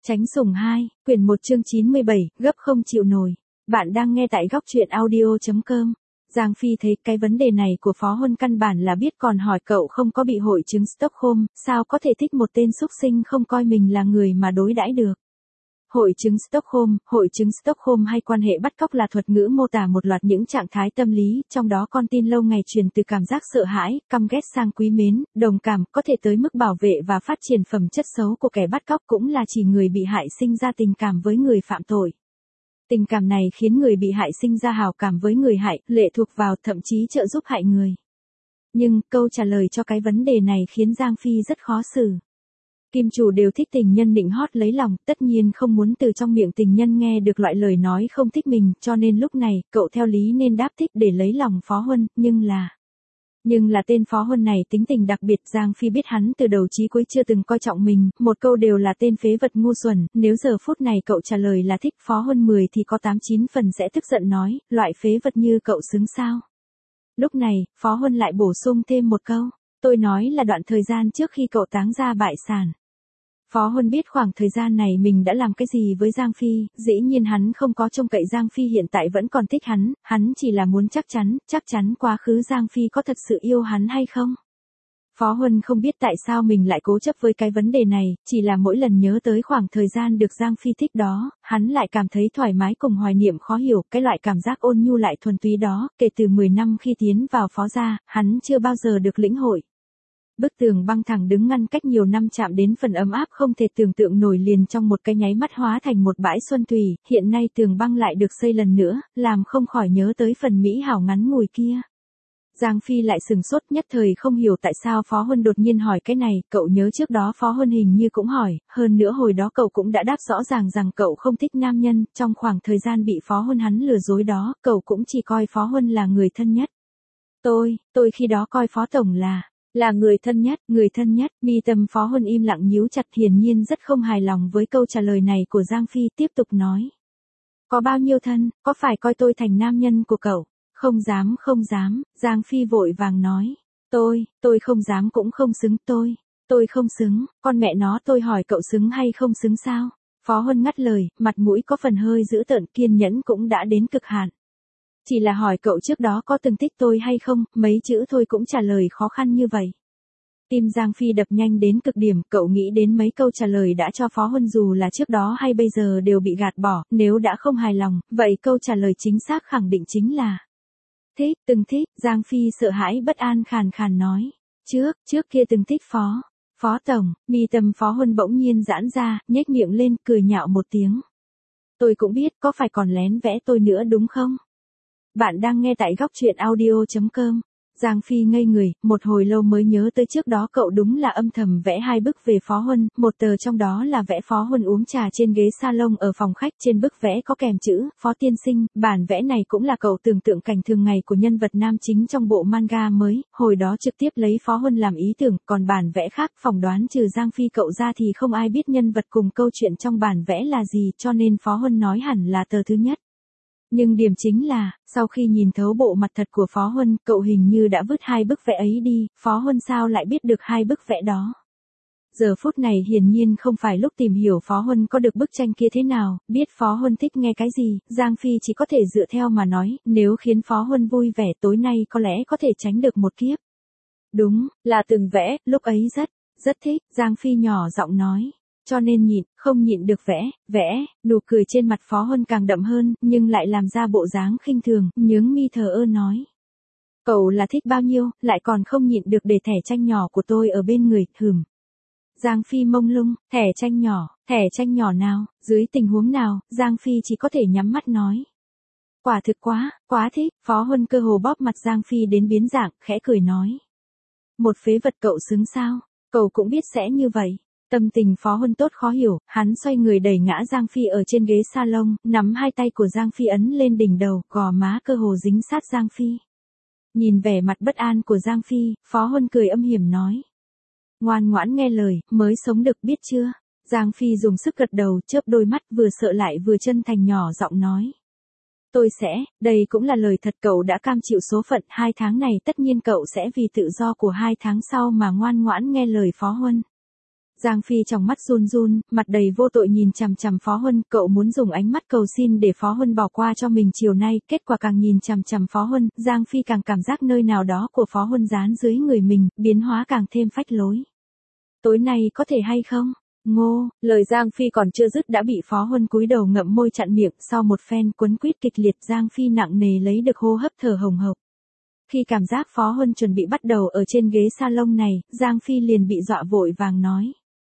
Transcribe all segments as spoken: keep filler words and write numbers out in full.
Tránh sủng hai, quyển một chương chín mươi bảy, gấp không chịu nổi. Bạn đang nghe tại góc truyện audio chấm com. Giang Phi thấy cái vấn đề này của Phó Huân căn bản là biết, còn hỏi cậu không có bị hội chứng Stockholm, sao có thể thích một tên xúc sinh không coi mình là người mà đối đãi được. Hội chứng Stockholm, hội chứng Stockholm hay quan hệ bắt cóc là thuật ngữ mô tả một loạt những trạng thái tâm lý, trong đó con tin lâu ngày truyền từ cảm giác sợ hãi, căm ghét sang quý mến, đồng cảm, có thể tới mức bảo vệ và phát triển phẩm chất xấu của kẻ bắt cóc, cũng là chỉ người bị hại sinh ra tình cảm với người phạm tội. Tình cảm này khiến người bị hại sinh ra hảo cảm với người hại, lệ thuộc vào, thậm chí trợ giúp hại người. Nhưng, câu trả lời cho cái vấn đề này khiến Giang Phi rất khó xử. Kim chủ đều thích tình nhân nịnh hót lấy lòng, tất nhiên không muốn từ trong miệng tình nhân nghe được loại lời nói không thích mình, cho nên lúc này, cậu theo lý nên đáp thích để lấy lòng Phó Huân, nhưng là... Nhưng là tên Phó Huân này tính tình đặc biệt, Giang Phi biết hắn từ đầu chí cuối chưa từng coi trọng mình, một câu đều là tên phế vật ngu xuẩn, nếu giờ phút này cậu trả lời là thích Phó Huân mười thì có tám chín phần sẽ tức giận nói, loại phế vật như cậu xứng sao. Lúc này, Phó Huân lại bổ sung thêm một câu, tôi nói là đoạn thời gian trước khi cậu táng ra bại sản. Phó Huân biết khoảng thời gian này mình đã làm cái gì với Giang Phi, dĩ nhiên hắn không có trông cậy Giang Phi hiện tại vẫn còn thích hắn, hắn chỉ là muốn chắc chắn, chắc chắn quá khứ Giang Phi có thật sự yêu hắn hay không. Phó Huân không biết tại sao mình lại cố chấp với cái vấn đề này, chỉ là mỗi lần nhớ tới khoảng thời gian được Giang Phi thích đó, hắn lại cảm thấy thoải mái cùng hoài niệm khó hiểu, cái loại cảm giác ôn nhu lại thuần túy đó, kể từ mười năm khi tiến vào phó gia, hắn chưa bao giờ được lĩnh hội. Bức tường băng thẳng đứng ngăn cách nhiều năm chạm đến phần ấm áp không thể tưởng tượng nổi liền trong một cái nháy mắt hóa thành một bãi xuân thủy, hiện nay tường băng lại được xây lần nữa, làm không khỏi nhớ tới phần mỹ hảo ngắn ngủi kia. Giang Phi lại sừng sốt nhất thời không hiểu tại sao Phó Huân đột nhiên hỏi cái này, cậu nhớ trước đó Phó Huân hình như cũng hỏi, hơn nữa hồi đó cậu cũng đã đáp rõ ràng rằng cậu không thích nam nhân, trong khoảng thời gian bị Phó Huân hắn lừa dối đó, cậu cũng chỉ coi Phó Huân là người thân nhất. Tôi, tôi khi đó coi Phó Tổng là... Là người thân nhất, người thân nhất, mi tâm Phó Huân im lặng nhíu chặt, hiển nhiên rất không hài lòng với câu trả lời này của Giang Phi, tiếp tục nói. Có bao nhiêu thân, có phải coi tôi thành nam nhân của cậu? Không dám, không dám, Giang Phi vội vàng nói. Tôi, tôi không dám cũng không xứng, tôi, tôi không xứng, con mẹ nó tôi hỏi cậu xứng hay không xứng sao? Phó Huân ngắt lời, mặt mũi có phần hơi dữ tợn, kiên nhẫn cũng đã đến cực hạn. Chỉ là hỏi cậu trước đó có từng thích tôi hay không, mấy chữ thôi cũng trả lời khó khăn như vậy. Tim Giang Phi đập nhanh đến cực điểm, cậu nghĩ đến mấy câu trả lời đã cho Phó Huân dù là trước đó hay bây giờ đều bị gạt bỏ, nếu đã không hài lòng, vậy câu trả lời chính xác khẳng định chính là thích, từng thích, Giang Phi sợ hãi bất an khàn khàn nói. Trước, trước kia từng thích Phó, Phó Tổng, mi tâm Phó Huân bỗng nhiên giãn ra, nhếch miệng lên, cười nhạo một tiếng. Tôi cũng biết, có phải còn lén vẽ tôi nữa đúng không? Bạn đang nghe tại góc truyện audio chấm com. Giang Phi ngây người, một hồi lâu mới nhớ tới trước đó cậu đúng là âm thầm vẽ hai bức về Phó Huân, một tờ trong đó là vẽ Phó Huân uống trà trên ghế salon ở phòng khách, trên bức vẽ có kèm chữ, Phó tiên sinh, bản vẽ này cũng là cậu tưởng tượng cảnh thường ngày của nhân vật nam chính trong bộ manga mới, hồi đó trực tiếp lấy Phó Huân làm ý tưởng, còn bản vẽ khác, phỏng đoán trừ Giang Phi cậu ra thì không ai biết nhân vật cùng câu chuyện trong bản vẽ là gì, cho nên Phó Huân nói hẳn là tờ thứ nhất. Nhưng điểm chính là, sau khi nhìn thấu bộ mặt thật của Phó Huân, cậu hình như đã vứt hai bức vẽ ấy đi, Phó Huân sao lại biết được hai bức vẽ đó. Giờ phút này hiển nhiên không phải lúc tìm hiểu Phó Huân có được bức tranh kia thế nào, biết Phó Huân thích nghe cái gì, Giang Phi chỉ có thể dựa theo mà nói, nếu khiến Phó Huân vui vẻ tối nay có lẽ có thể tránh được một kiếp. Đúng, là từng vẽ, lúc ấy rất, rất thích, Giang Phi nhỏ giọng nói. Cho nên nhịn, không nhịn được vẽ, vẽ, nụ cười trên mặt Phó Huân càng đậm hơn, nhưng lại làm ra bộ dáng khinh thường, nhướng mi thờ ơ nói. Cậu là thích bao nhiêu, lại còn không nhịn được để thẻ tranh nhỏ của tôi ở bên người, hừm. Giang Phi mông lung, thẻ tranh nhỏ, thẻ tranh nhỏ nào, dưới tình huống nào, Giang Phi chỉ có thể nhắm mắt nói. Quả thực quá, quá thích, Phó Huân cơ hồ bóp mặt Giang Phi đến biến dạng, khẽ cười nói. Một phế vật cậu xứng sao, cậu cũng biết sẽ như vậy. Tâm tình Phó Huân tốt khó hiểu, hắn xoay người đẩy ngã Giang Phi ở trên ghế salon, nắm hai tay của Giang Phi ấn lên đỉnh đầu, gò má cơ hồ dính sát Giang Phi. Nhìn vẻ mặt bất an của Giang Phi, Phó Huân cười âm hiểm nói. Ngoan ngoãn nghe lời, mới sống được biết chưa? Giang Phi dùng sức gật đầu, chớp đôi mắt vừa sợ lại vừa chân thành nhỏ giọng nói. Tôi sẽ, đây cũng là lời thật, cậu đã cam chịu số phận, hai tháng này tất nhiên cậu sẽ vì tự do của hai tháng sau mà ngoan ngoãn nghe lời Phó Huân. Giang Phi trong mắt run run, mặt đầy vô tội nhìn chằm chằm Phó Huân, cậu muốn dùng ánh mắt cầu xin để Phó Huân bỏ qua cho mình chiều nay, kết quả càng nhìn chằm chằm Phó Huân, Giang Phi càng cảm giác nơi nào đó của Phó Huân dán dưới người mình, biến hóa càng thêm phách lối. Tối nay có thể hay không? Ngô, lời Giang Phi còn chưa dứt đã bị Phó Huân cúi đầu ngậm môi chặn miệng, sau một phen quấn quýt kịch liệt Giang Phi nặng nề lấy được hô hấp thở hồng hộc. Khi cảm giác Phó Huân chuẩn bị bắt đầu ở trên ghế salon này, Giang Phi liền bị dọa vội vàng nói.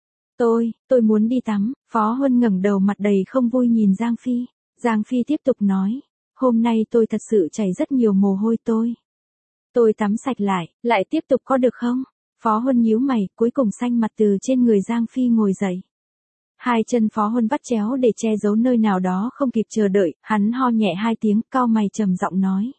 Tôi, tôi muốn đi tắm, Phó Huân ngẩng đầu mặt đầy không vui nhìn Giang Phi. Giang Phi tiếp tục nói, hôm nay tôi thật sự chảy rất nhiều mồ hôi tôi. Tôi tắm sạch lại, lại tiếp tục có được không? Phó Huân nhíu mày, cuối cùng xanh mặt từ trên người Giang Phi ngồi dậy. Hai chân Phó Huân vắt chéo để che giấu nơi nào đó không kịp chờ đợi, hắn ho nhẹ hai tiếng, cau mày trầm giọng nói.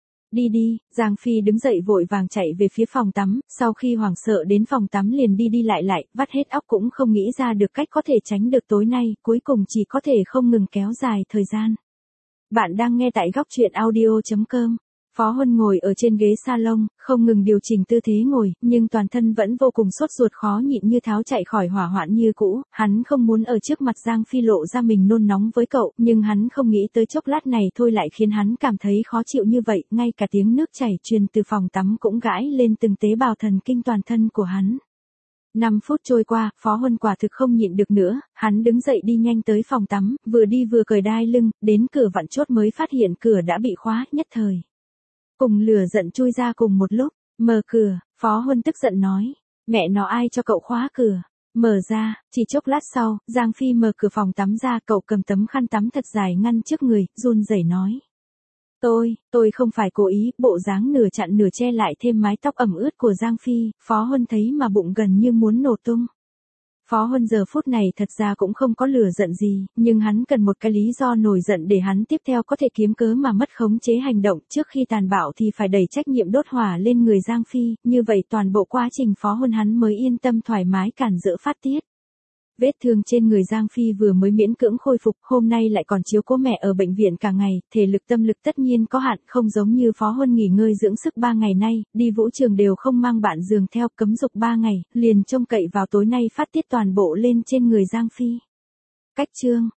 Đi đi, Giang Phi đứng dậy vội vàng chạy về phía phòng tắm, sau khi hoảng sợ đến phòng tắm liền đi đi lại lại, vắt hết óc cũng không nghĩ ra được cách có thể tránh được tối nay, cuối cùng chỉ có thể không ngừng kéo dài thời gian. Bạn đang nghe tại góc truyện audio chấm com. Phó Huân ngồi ở trên ghế salon, không ngừng điều chỉnh tư thế ngồi, nhưng toàn thân vẫn vô cùng sốt ruột khó nhịn như tháo chạy khỏi hỏa hoạn như cũ, hắn không muốn ở trước mặt Giang Phi lộ ra mình nôn nóng với cậu, nhưng hắn không nghĩ tới chốc lát này thôi lại khiến hắn cảm thấy khó chịu như vậy, ngay cả tiếng nước chảy truyền từ phòng tắm cũng gãi lên từng tế bào thần kinh toàn thân của hắn. Năm phút trôi qua, Phó Huân quả thực không nhịn được nữa, hắn đứng dậy đi nhanh tới phòng tắm, vừa đi vừa cởi đai lưng, đến cửa vặn chốt mới phát hiện cửa đã bị khóa, nhất thời. Cùng lửa giận chui ra cùng một lúc, mở cửa, Phó Huân tức giận nói, mẹ nó ai cho cậu khóa cửa, mở ra, chỉ chốc lát sau, Giang Phi mở cửa phòng tắm ra, cậu cầm tấm khăn tắm thật dài ngăn trước người, run rẩy nói. Tôi, tôi không phải cố ý, bộ dáng nửa chặn nửa che lại thêm mái tóc ẩm ướt của Giang Phi, Phó Huân thấy mà bụng gần như muốn nổ tung. Phó Huân giờ phút này thật ra cũng không có lửa giận gì, nhưng hắn cần một cái lý do nổi giận để hắn tiếp theo có thể kiếm cớ mà mất khống chế hành động, trước khi tàn bạo thì phải đẩy trách nhiệm đốt hỏa lên người Giang Phi, như vậy toàn bộ quá trình Phó Huân hắn mới yên tâm thoải mái cản rỡ phát tiết. Vết thương trên người Giang Phi vừa mới miễn cưỡng khôi phục, hôm nay lại còn chiếu cố mẹ ở bệnh viện cả ngày, thể lực tâm lực tất nhiên có hạn, không giống như Phó Huân nghỉ ngơi dưỡng sức ba ngày nay, đi vũ trường đều không mang bạn giường theo, cấm dục ba ngày, liền trông cậy vào tối nay phát tiết toàn bộ lên trên người Giang Phi. Cách chương